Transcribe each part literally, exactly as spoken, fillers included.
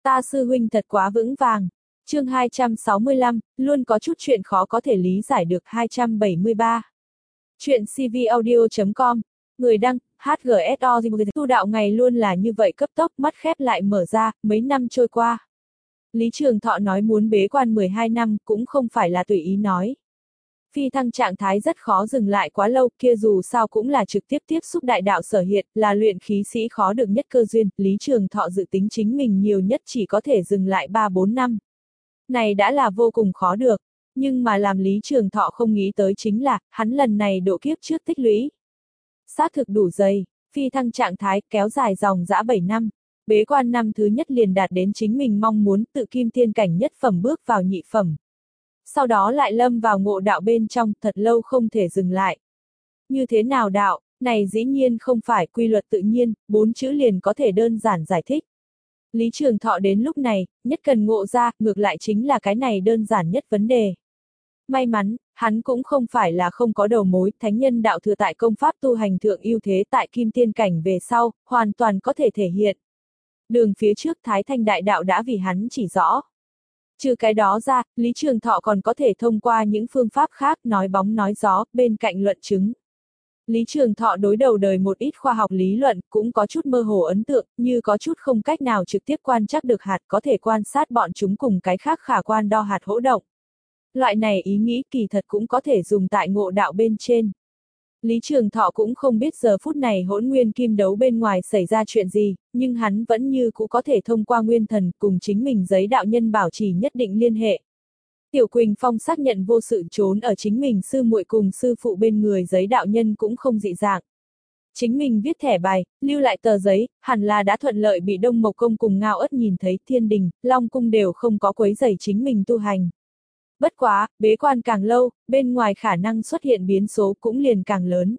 Ta sư huynh thật quá vững vàng. Chương hai trăm sáu mươi lăm, luôn có chút chuyện khó có thể lý giải được. Hai trăm bảy mươi ba. Chuyện cvaudio chấm com. Người đăng, hát giê ét o. Tu đạo ngày luôn là như vậy, cấp tốc, mắt khép lại mở ra, mấy năm trôi qua. Lý Trường Thọ nói muốn bế quan mười hai năm, cũng không phải là tùy ý nói. Phi thăng trạng thái rất khó dừng lại quá lâu, kia dù sao cũng là trực tiếp tiếp xúc đại đạo sở hiện, là luyện khí sĩ khó được nhất cơ duyên. Lý Trường Thọ dự tính chính mình nhiều nhất chỉ có thể dừng lại ba bốn năm. Này đã là vô cùng khó được, nhưng mà làm Lý Trường Thọ không nghĩ tới chính là, hắn lần này độ kiếp trước tích lũy. Xác thực đủ dày, phi thăng trạng thái kéo dài dòng dã bảy năm. Bế quan năm thứ nhất liền đạt đến chính mình mong muốn, tự kim tiên cảnh nhất phẩm bước vào nhị phẩm. Sau đó lại lâm vào ngộ đạo bên trong, thật lâu không thể dừng lại. Như thế nào đạo, này dĩ nhiên không phải quy luật tự nhiên, bốn chữ liền có thể đơn giản giải thích. Lý Trường Thọ đến lúc này, nhất cần ngộ ra, ngược lại chính là cái này đơn giản nhất vấn đề. May mắn, hắn cũng không phải là không có đầu mối, thánh nhân đạo thừa tại công pháp tu hành thượng ưu thế tại kim tiên cảnh về sau, hoàn toàn có thể thể hiện. Đường phía trước Thái Thanh đại đạo đã vì hắn chỉ rõ. Trừ cái đó ra, Lý Trường Thọ còn có thể thông qua những phương pháp khác nói bóng nói gió, bên cạnh luận chứng. Lý Trường Thọ đối đầu đời một ít khoa học lý luận cũng có chút mơ hồ ấn tượng, như có chút không cách nào trực tiếp quan trắc được hạt, có thể quan sát bọn chúng cùng cái khác khả quan đo hạt hỗ động. Loại này ý nghĩ kỳ thật cũng có thể dùng tại ngộ đạo bên trên. Lý Trường Thọ cũng không biết giờ phút này hỗn nguyên kim đấu bên ngoài xảy ra chuyện gì, nhưng hắn vẫn như cũ có thể thông qua nguyên thần cùng chính mình giấy đạo nhân bảo trì nhất định liên hệ. Tiểu Quỳnh Phong xác nhận vô sự trốn ở chính mình sư muội cùng sư phụ bên người giấy đạo nhân cũng không dị dạng. Chính mình viết thẻ bài, lưu lại tờ giấy, hẳn là đã thuận lợi bị Đông Mộc Công cùng Ngao Ất nhìn thấy. Thiên Đình, Long Cung đều không có quấy rầy chính mình tu hành. Bất quá, bế quan càng lâu, bên ngoài khả năng xuất hiện biến số cũng liền càng lớn.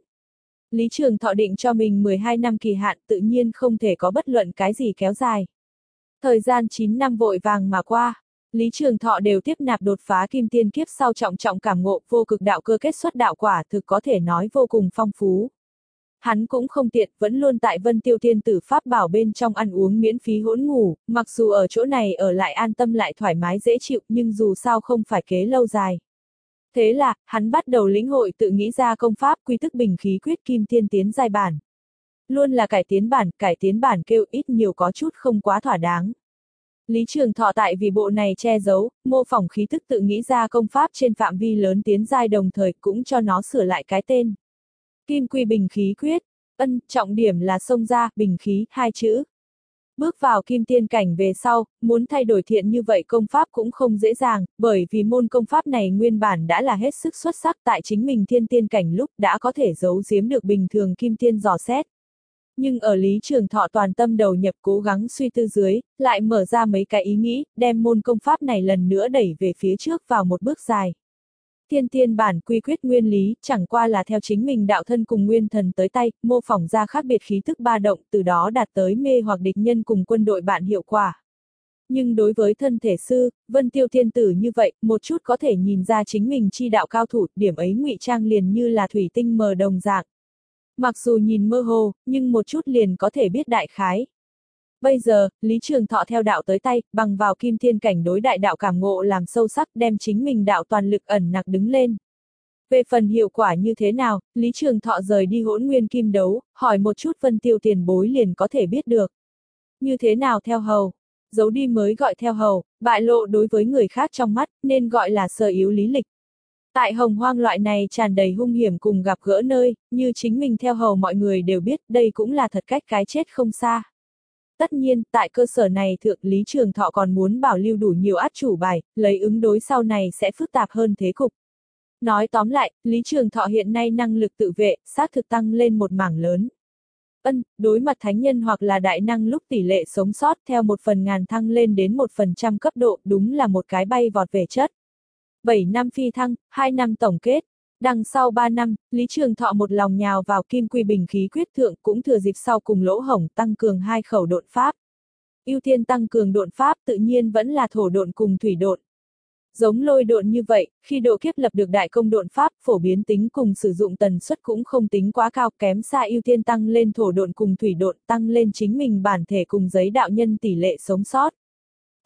Lý Trường Thọ định cho mình mười hai năm kỳ hạn, tự nhiên không thể có bất luận cái gì kéo dài. Thời gian chín năm vội vàng mà qua, Lý Trường Thọ đều tiếp nạp đột phá kim tiên kiếp sau trọng trọng cảm ngộ, vô cực đạo cơ kết xuất đạo quả thực có thể nói vô cùng phong phú. Hắn cũng không tiện, vẫn luôn tại Vân Tiêu Thiên Tử Pháp bảo bên trong ăn uống miễn phí hỗn ngủ, mặc dù ở chỗ này ở lại an tâm lại thoải mái dễ chịu, nhưng dù sao không phải kế lâu dài. Thế là, hắn bắt đầu lĩnh hội tự nghĩ ra công pháp quy tức bình khí quyết kim thiên tiến giai bản. Luôn là cải tiến bản, cải tiến bản kêu ít nhiều có chút không quá thỏa đáng. Lý Trường Thọ tại vì bộ này che giấu, mô phỏng khí tức tự nghĩ ra công pháp trên phạm vi lớn tiến giai, đồng thời cũng cho nó sửa lại cái tên. Kim quy bình khí quyết, ân, trọng điểm là xông ra, bình khí, hai chữ. Bước vào kim tiên cảnh về sau, muốn thay đổi thiện như vậy công pháp cũng không dễ dàng, bởi vì môn công pháp này nguyên bản đã là hết sức xuất sắc, tại chính mình thiên tiên cảnh lúc đã có thể giấu giếm được bình thường kim tiên dò xét. Nhưng ở Lý Trường Thọ toàn tâm đầu nhập cố gắng suy tư dưới, lại mở ra mấy cái ý nghĩ, đem môn công pháp này lần nữa đẩy về phía trước vào một bước dài. Thiên tiên bản quy quyết nguyên lý, chẳng qua là theo chính mình đạo thân cùng nguyên thần tới tay, mô phỏng ra khác biệt khí tức ba động, từ đó đạt tới mê hoặc địch nhân cùng quân đội bạn hiệu quả. Nhưng đối với thân thể sư, Vân Tiêu Thiên Tử như vậy, một chút có thể nhìn ra chính mình chi đạo cao thủ, điểm ấy ngụy trang liền như là thủy tinh mờ đồng dạng. Mặc dù nhìn mơ hồ, nhưng một chút liền có thể biết đại khái. Bây giờ, Lý Trường Thọ theo đạo tới tay, bằng vào kim thiên cảnh đối đại đạo cảm ngộ làm sâu sắc, đem chính mình đạo toàn lực ẩn nặc đứng lên. Về phần hiệu quả như thế nào, Lý Trường Thọ rời đi hỗn nguyên kim đấu, hỏi một chút Vân Tiêu tiền bối liền có thể biết được. Như thế nào theo hầu? Giấu đi mới gọi theo hầu, bại lộ đối với người khác trong mắt, nên gọi là sơ yếu lý lịch. Tại Hồng Hoang loại này tràn đầy hung hiểm cùng gặp gỡ nơi, như chính mình theo hầu mọi người đều biết, đây cũng là thật cách cái chết không xa. Tất nhiên, tại cơ sở này thượng Lý Trường Thọ còn muốn bảo lưu đủ nhiều át chủ bài, lấy ứng đối sau này sẽ phức tạp hơn thế cục. Nói tóm lại, Lý Trường Thọ hiện nay năng lực tự vệ, xác thực tăng lên một mảng lớn. Ân, đối mặt thánh nhân hoặc là đại năng lúc tỷ lệ sống sót theo một phần ngàn thăng lên đến một phần trăm cấp độ, đúng là một cái bay vọt về chất. bảy năm phi thăng, hai năm tổng kết. Đằng sau ba năm, Lý Trường Thọ một lòng nhào vào kim quy bình khí quyết thượng, cũng thừa dịp sau cùng lỗ hổng tăng cường hai khẩu độn pháp. Ưu tiên tăng cường độn pháp tự nhiên vẫn là thổ độn cùng thủy độn. Giống lôi độn như vậy, khi độ kiếp lập được đại công độn pháp, phổ biến tính cùng sử dụng tần suất cũng không tính quá cao, kém xa ưu tiên tăng lên thổ độn cùng thủy độn, tăng lên chính mình bản thể cùng giấy đạo nhân tỷ lệ sống sót.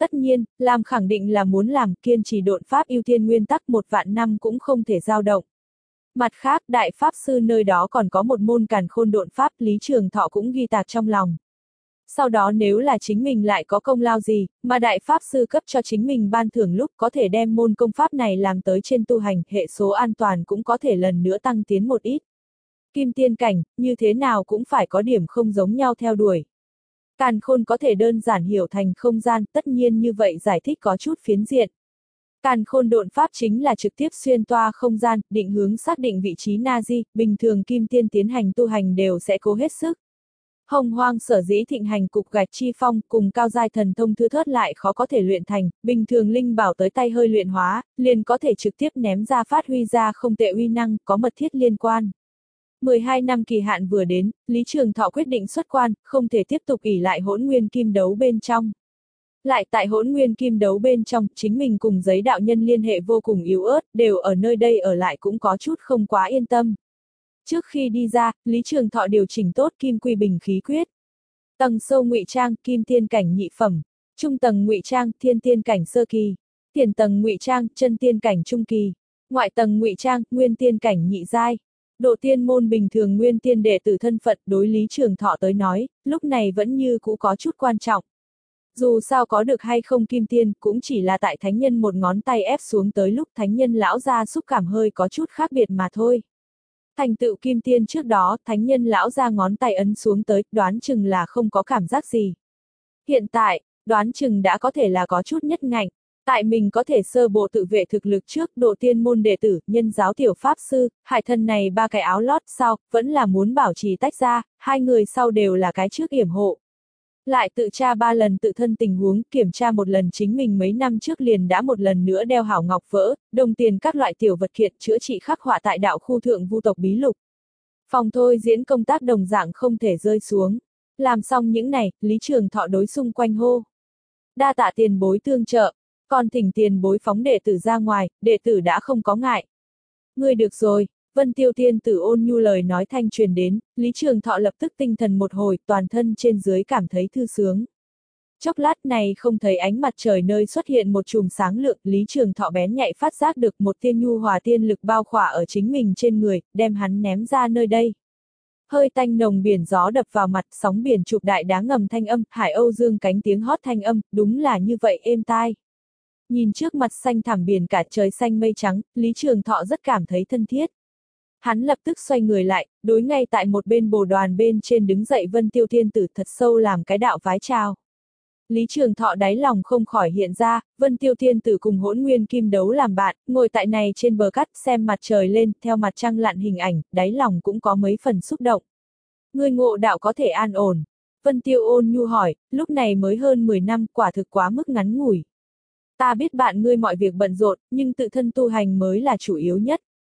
Tất nhiên, làm khẳng định là muốn làm, kiên trì độn pháp ưu tiên nguyên tắc một vạn năm cũng không thể dao động. Mặt khác, đại pháp sư nơi đó còn có một môn càn khôn độn pháp, Lý Trường Thọ cũng ghi tạc trong lòng. Sau đó nếu là chính mình lại có công lao gì, mà đại pháp sư cấp cho chính mình ban thưởng lúc có thể đem môn công pháp này làm tới trên tu hành, hệ số an toàn cũng có thể lần nữa tăng tiến một ít. Kim tiên cảnh, như thế nào cũng phải có điểm không giống nhau theo đuổi. Càn khôn có thể đơn giản hiểu thành không gian, tất nhiên như vậy giải thích có chút phiến diện. Càn khôn độn pháp chính là trực tiếp xuyên toa không gian, định hướng xác định vị trí Nazi, bình thường kim tiên tiến hành tu hành đều sẽ cố hết sức. Hồng Hoang sở dĩ thịnh hành cục gạch chi phong, cùng cao giai thần thông thưa thớt lại khó có thể luyện thành, bình thường linh bảo tới tay hơi luyện hóa, liền có thể trực tiếp ném ra phát huy ra không tệ uy năng, có mật thiết liên quan. mười hai năm kỳ hạn vừa đến, Lý Trường Thọ quyết định xuất quan, không thể tiếp tục ỷ lại hỗn nguyên kim đấu bên trong. Lại tại hỗn nguyên kim đấu bên trong, chính mình cùng giấy đạo nhân liên hệ vô cùng yếu ớt, đều ở nơi đây ở lại cũng có chút không quá yên tâm. Trước khi đi ra, Lý Trường Thọ điều chỉnh tốt kim quy bình khí quyết. Tầng sâu ngụy trang, kim tiên cảnh nhị phẩm. Trung tầng ngụy trang, thiên tiên cảnh sơ kỳ. Tiền tầng ngụy trang, chân tiên cảnh trung kỳ. Ngoại tầng ngụy trang, nguyên tiên cảnh nhị giai. Độ tiên môn bình thường nguyên tiên đệ tử thân phận đối Lý Trường Thọ tới nói, lúc này vẫn như cũ có chút quan trọng. Dù sao có được hay không kim tiên, cũng chỉ là tại thánh nhân một ngón tay ép xuống tới lúc thánh nhân lão ra xúc cảm hơi có chút khác biệt mà thôi. Thành tựu kim tiên trước đó, thánh nhân lão ra ngón tay ấn xuống tới, đoán chừng là không có cảm giác gì. Hiện tại, đoán chừng đã có thể là có chút nhất ngạnh. Tại mình có thể sơ bộ tự vệ thực lực trước độ tiên môn đệ tử, nhân giáo tiểu pháp sư, hải thần này ba cái áo lót sau, vẫn là muốn bảo trì tách ra, hai người sau đều là cái trước yểm hộ. Lại tự tra ba lần tự thân tình huống, kiểm tra một lần chính mình mấy năm trước liền đã một lần nữa đeo hảo ngọc vỡ, đồng tiền các loại tiểu vật kiện chữa trị khắc họa tại đạo khu thượng vu tộc bí lục. Phòng thôi diễn công tác đồng dạng không thể rơi xuống. Làm xong những này, Lý Trường Thọ đối xung quanh hô. Đa tạ tiền bối tương trợ, còn thỉnh tiền bối phóng đệ tử ra ngoài, đệ tử đã không có ngại. Ngươi được rồi. Vân Tiêu Tiên Tử ôn nhu lời nói thanh truyền đến, Lý Trường Thọ lập tức tinh thần một hồi, toàn thân trên dưới cảm thấy thư sướng. Chốc lát này không thấy ánh mặt trời nơi xuất hiện một chùm sáng lượng, Lý Trường Thọ bén nhạy phát giác được một tiên nhu hòa tiên lực bao khỏa ở chính mình trên người, đem hắn ném ra nơi đây. Hơi tanh nồng biển gió đập vào mặt, sóng biển chụp đại đá ngầm thanh âm, hải âu dương cánh tiếng hót thanh âm, đúng là như vậy êm tai. Nhìn trước mặt xanh thẳm biển cả trời xanh mây trắng, Lý Trường Thọ rất cảm thấy thân thiết. Hắn lập tức xoay người lại, đối ngay tại một bên bồ đoàn bên trên đứng dậy Vân Tiêu Tiên Tử thật sâu làm cái đạo vái chào. Lý Trường Thọ đáy lòng không khỏi hiện ra, Vân Tiêu Tiên Tử cùng hỗn nguyên kim đấu làm bạn, ngồi tại này trên bờ cát xem mặt trời lên, theo mặt trăng lặn hình ảnh, đáy lòng cũng có mấy phần xúc động. Ngươi ngộ đạo có thể an ổn. Vân Tiêu ôn nhu hỏi, lúc này mới hơn mười năm, quả thực quá mức ngắn ngủi. Ta biết bạn ngươi mọi việc bận rộn, nhưng tự thân tu hành mới là chủ yếu nhất.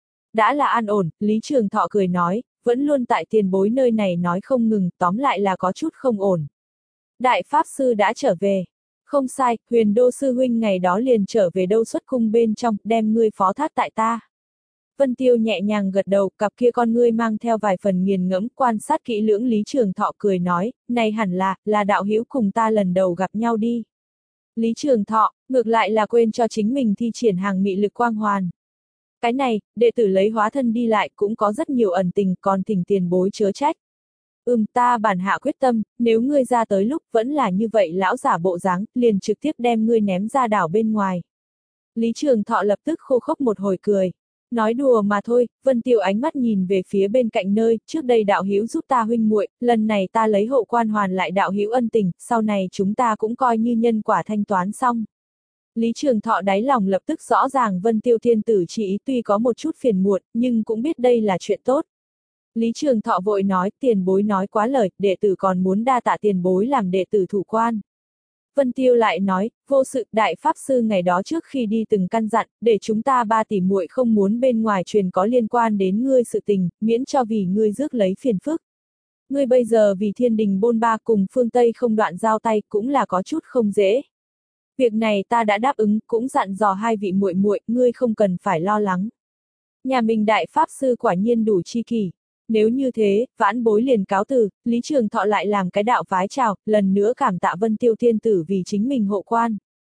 Đã là an ổn, Lý Trường Thọ cười nói, vẫn luôn tại tiền bối nơi này nói không ngừng, tóm lại là có chút không ổn. Đại Pháp Sư đã trở về. Không sai, Huyền Đô Sư Huynh ngày đó liền trở về đâu xuất cung bên trong, đem ngươi phó thác tại ta. Vân Tiêu nhẹ nhàng gật đầu, cặp kia con ngươi mang theo vài phần nghiền ngẫm, quan sát kỹ lưỡng Lý Trường Thọ cười nói, này hẳn là, là đạo hữu cùng ta lần đầu gặp nhau đi. Lý Trường Thọ, ngược lại là quên cho chính mình thi triển hàng mị lực quang hoàn. Cái này, đệ tử lấy hóa thân đi lại cũng có rất nhiều ẩn tình, còn thỉnh tiền bối chớ trách. Ừm, ta bản hạ quyết tâm, nếu ngươi ra tới lúc vẫn là như vậy lão giả bộ dáng, liền trực tiếp đem ngươi ném ra đảo bên ngoài. Lý Trường Thọ lập tức khô khốc một hồi cười. Nói đùa mà thôi, Vân Tiêu ánh mắt nhìn về phía bên cạnh nơi, trước đây đạo hữu giúp ta huynh muội, lần này ta lấy hộ quan hoàn lại đạo hữu ân tình, sau này chúng ta cũng coi như nhân quả thanh toán xong. Lý Trường Thọ đáy lòng lập tức rõ ràng Vân Tiêu Thiên Tử chỉ ý tuy có một chút phiền muộn, nhưng cũng biết đây là chuyện tốt. Lý Trường Thọ vội nói, tiền bối nói quá lời, đệ tử còn muốn đa tạ tiền bối làm đệ tử thủ quan. Vân Tiêu lại nói, vô sự, đại pháp sư ngày đó trước khi đi từng căn dặn, để chúng ta ba tỷ muội không muốn bên ngoài truyền có liên quan đến ngươi sự tình, miễn cho vì ngươi rước lấy phiền phức. Ngươi bây giờ vì thiên đình bôn ba cùng phương Tây không đoạn giao tay cũng là có chút không dễ. Việc này ta đã đáp ứng, cũng dặn dò hai vị muội muội, ngươi không cần phải lo lắng. Nhà mình đại pháp sư quả nhiên đủ chi kỷ. Nếu như thế, vãn bối liền cáo từ, Lý Trường Thọ lại làm cái đạo vái chào, lần nữa cảm tạ Vân Tiêu Thiên Tử vì chính mình hộ quan.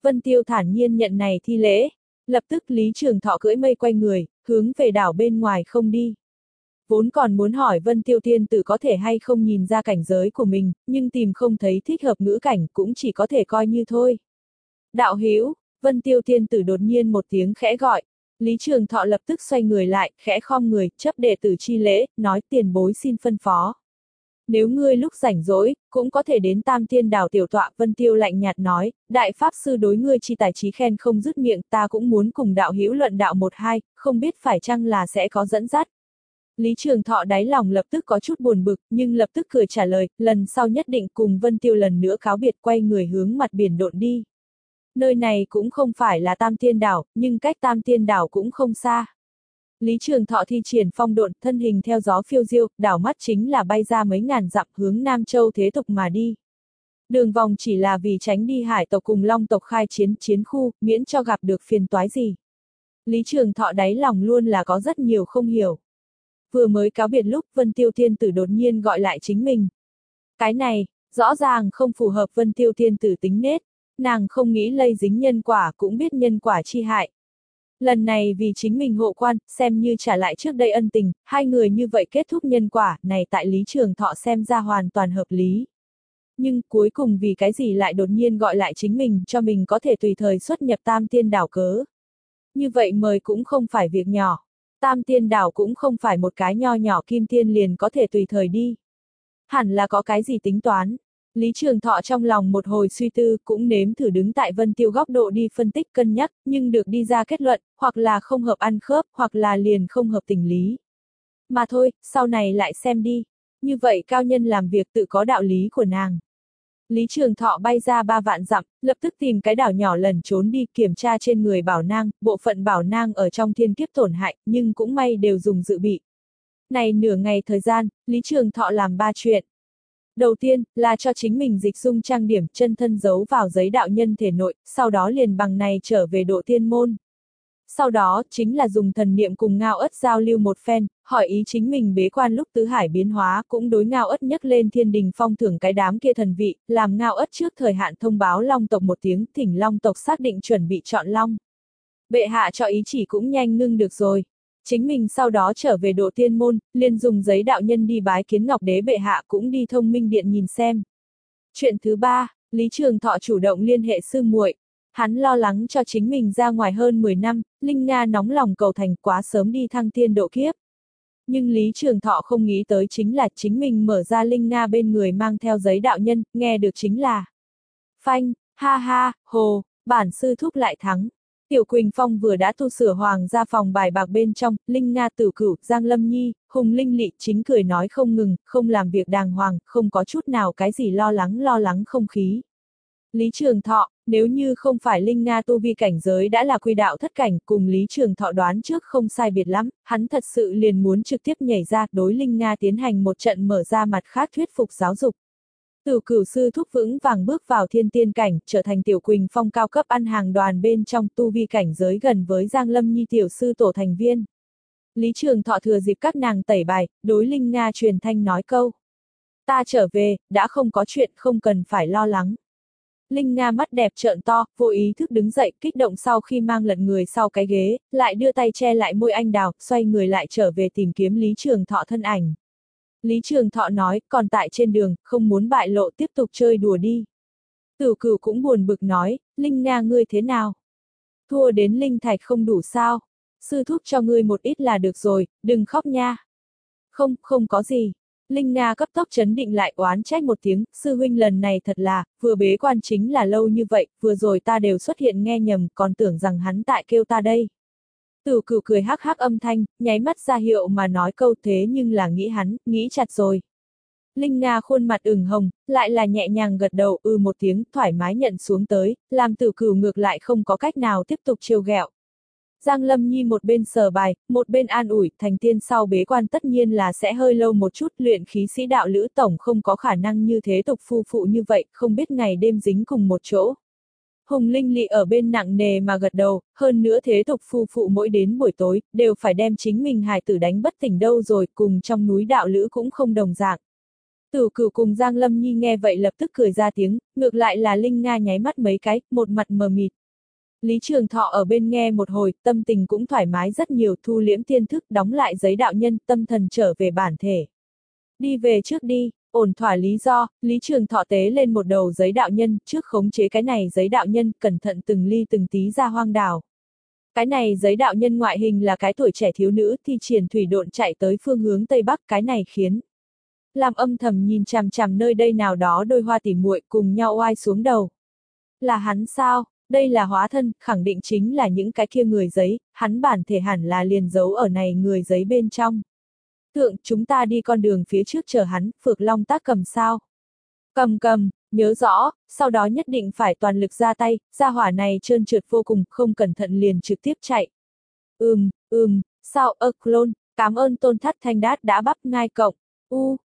Vân Tiêu thản nhiên nhận này thi lễ. Lập tức Lý Trường Thọ cưỡi mây quay người, hướng về đảo bên ngoài không đi. Vốn còn muốn hỏi Vân Tiêu Tiên Tử có thể hay không nhìn ra cảnh giới của mình, nhưng tìm không thấy thích hợp ngữ cảnh cũng chỉ có thể coi như thôi. Đạo hữu, Vân Tiêu Tiên Tử đột nhiên một tiếng khẽ gọi. Lý Trường Thọ lập tức xoay người lại, khẽ khom người, chấp đệ tử chi lễ, nói tiền bối xin phân phó. Nếu ngươi lúc rảnh rỗi, cũng có thể đến Tam Tiên Đảo tiểu tọa. Vân Tiêu lạnh nhạt nói, đại pháp sư đối ngươi chi tài trí khen không dứt miệng, ta cũng muốn cùng đạo hữu luận đạo một hai, không biết phải chăng là sẽ có dẫn dắt. Lý Trường Thọ đáy lòng lập tức có chút buồn bực, nhưng lập tức cười trả lời, lần sau nhất định cùng Vân Tiêu lần nữa cáo biệt, quay người hướng mặt biển độn đi. Nơi này cũng không phải là Tam Tiên Đảo, nhưng cách Tam Tiên Đảo cũng không xa. Lý Trường Thọ thi triển phong độn, thân hình theo gió phiêu diêu, đảo mắt chính là bay ra mấy ngàn dặm hướng Nam Châu thế tục mà đi. Đường vòng chỉ là vì tránh đi hải tộc cùng long tộc khai chiến chiến khu, miễn cho gặp được phiền toái gì. Lý Trường Thọ đáy lòng luôn là có rất nhiều không hiểu. Vừa mới cáo biệt lúc Vân Tiêu Tiên Tử đột nhiên gọi lại chính mình. Cái này, rõ ràng không phù hợp Vân Tiêu Tiên Tử tính nết, nàng không nghĩ lây dính nhân quả cũng biết nhân quả chi hại. Lần này vì chính mình hộ quan, xem như trả lại trước đây ân tình, hai người như vậy kết thúc nhân quả, này tại Lý Trường Thọ xem ra hoàn toàn hợp lý. Nhưng cuối cùng vì cái gì lại đột nhiên gọi lại chính mình cho mình có thể tùy thời xuất nhập Tam Tiên Đảo cớ. Như vậy mời cũng không phải việc nhỏ. Tam Tiên Đảo cũng không phải một cái nho nhỏ kim tiên liền có thể tùy thời đi. Hẳn là có cái gì tính toán. Lý Trường Thọ trong lòng một hồi suy tư cũng nếm thử đứng tại Vân Tiêu góc độ đi phân tích cân nhắc, nhưng được đi ra kết luận, hoặc là không hợp ăn khớp, hoặc là liền không hợp tình lý. Mà thôi, sau này lại xem đi. Như vậy cao nhân làm việc tự có đạo lý của nàng. Lý Trường Thọ bay ra ba vạn dặm, lập tức tìm cái đảo nhỏ lẩn trốn đi kiểm tra trên người bảo nang, bộ phận bảo nang ở trong thiên kiếp tổn hại, nhưng cũng may đều dùng dự bị. Này nửa ngày thời gian, Lý Trường Thọ làm ba chuyện. Đầu tiên, là cho chính mình dịch dung trang điểm chân thân giấu vào giấy đạo nhân thể nội, sau đó liền bằng này trở về độ tiên môn. Sau đó, chính là dùng thần niệm cùng Ngao Ất giao lưu một phen, hỏi ý chính mình bế quan lúc tứ hải biến hóa cũng đối Ngao Ất nhấc lên thiên đình phong thưởng cái đám kia thần vị, làm Ngao Ất trước thời hạn thông báo Long tộc một tiếng, thỉnh Long tộc xác định chuẩn bị chọn Long. Bệ hạ cho ý chỉ cũng nhanh ngưng được rồi. Chính mình sau đó trở về độ tiên môn, liền dùng giấy đạo nhân đi bái kiến Ngọc Đế bệ hạ cũng đi Thông Minh Điện nhìn xem. Chuyện thứ ba, Lý Trường Thọ chủ động liên hệ sư muội. Hắn lo lắng cho chính mình ra ngoài hơn mười năm, Linh Nga nóng lòng cầu thành quá sớm đi thăng tiên độ kiếp. Nhưng Lý Trường Thọ không nghĩ tới chính là chính mình mở ra Linh Nga bên người mang theo giấy đạo nhân, nghe được chính là phanh, ha ha, hồ, bản sư thúc lại thắng. Tiểu Quỳnh Phong vừa đã tu sửa hoàng gia phòng bài bạc bên trong, Linh Nga Tử Cửu, Giang Lâm Nhi, Hùng Linh Lị chính cười nói không ngừng, không làm việc đàng hoàng, không có chút nào cái gì lo lắng lo lắng không khí. Lý Trường Thọ, nếu như không phải Linh Nga tu vi cảnh giới đã là quy đạo thất cảnh, cùng Lý Trường Thọ đoán trước không sai biệt lắm, hắn thật sự liền muốn trực tiếp nhảy ra đối Linh Nga tiến hành một trận mở ra mặt khác thuyết phục giáo dục. Tử Cửu sư thúc vững vàng bước vào thiên tiên cảnh, trở thành Tiểu Quỳnh Phong cao cấp ăn hàng đoàn bên trong tu vi cảnh giới gần với Giang Lâm Nhi tiểu sư tổ thành viên. Lý Trường Thọ thừa dịp các nàng tẩy bài, đối Linh Nga truyền thanh nói câu. Ta trở về, đã không có chuyện không cần phải lo lắng. Linh Nga mắt đẹp trợn to, vô ý thức đứng dậy, kích động sau khi mang lật người sau cái ghế, lại đưa tay che lại môi anh đào, xoay người lại trở về tìm kiếm Lý Trường Thọ thân ảnh. Lý Trường Thọ nói, còn tại trên đường, không muốn bại lộ tiếp tục chơi đùa đi. Tử Cửu cũng buồn bực nói, Linh Nga ngươi thế nào? Thua đến linh thạch không đủ sao? Sư thúc cho ngươi một ít là được rồi, đừng khóc nha. Không, không có gì. Linh Nga cấp tốc chấn định lại oán trách một tiếng, sư huynh lần này thật là, vừa bế quan chính là lâu như vậy, vừa rồi ta đều xuất hiện nghe nhầm, còn tưởng rằng hắn tại kêu ta đây. Tử Cửu cười hắc hắc âm thanh, nháy mắt ra hiệu mà nói câu thế nhưng là nghĩ hắn, nghĩ chặt rồi. Linh Nga khuôn mặt ửng hồng, lại là nhẹ nhàng gật đầu ư ừ một tiếng, thoải mái nhận xuống tới, làm Tử Cửu ngược lại không có cách nào tiếp tục trêu ghẹo. Giang Lâm Nhi một bên sờ bài, một bên an ủi, thành tiên sau bế quan tất nhiên là sẽ hơi lâu một chút, luyện khí sĩ đạo lữ tổng không có khả năng như thế tục phu phụ như vậy, không biết ngày đêm dính cùng một chỗ. Hùng Linh Lị ở bên nặng nề mà gật đầu, hơn nữa thế tục phu phụ mỗi đến buổi tối, đều phải đem chính mình hài tử đánh bất tỉnh đâu rồi, cùng trong núi đạo lữ cũng không đồng dạng. Tử Cửu cùng Giang Lâm Nhi nghe vậy lập tức cười ra tiếng, ngược lại là Linh Nga nháy mắt mấy cái, một mặt mờ mịt. Lý Trường Thọ ở bên nghe một hồi, tâm tình cũng thoải mái rất nhiều, thu liễm tiên thức, đóng lại giấy đạo nhân, tâm thần trở về bản thể. Đi về trước đi, ổn thỏa lý do, Lý Trường Thọ tế lên một đầu giấy đạo nhân, trước khống chế cái này giấy đạo nhân, cẩn thận từng ly từng tí ra hoang đảo. Cái này giấy đạo nhân ngoại hình là cái tuổi trẻ thiếu nữ, thi triển thủy độn chạy tới phương hướng Tây Bắc, cái này khiến làm âm thầm nhìn chằm chằm nơi đây nào đó đôi hoa tỉ muội cùng nhau oai xuống đầu. Là hắn sao? Đây là hóa thân, khẳng định chính là những cái kia người giấy, hắn bản thể hẳn là liền giấu ở này người giấy bên trong. Thượng, chúng ta đi con đường phía trước chờ hắn, Phược Long Tác cầm sao? Cầm cầm, nhớ rõ, sau đó nhất định phải toàn lực ra tay, gia hỏa này trơn trượt vô cùng, không cẩn thận liền trực tiếp chạy. Ừm, ừm, sao, ơ, clone, cảm ơn Tôn Thất Thanh Đát đã bắp ngai cộng. U,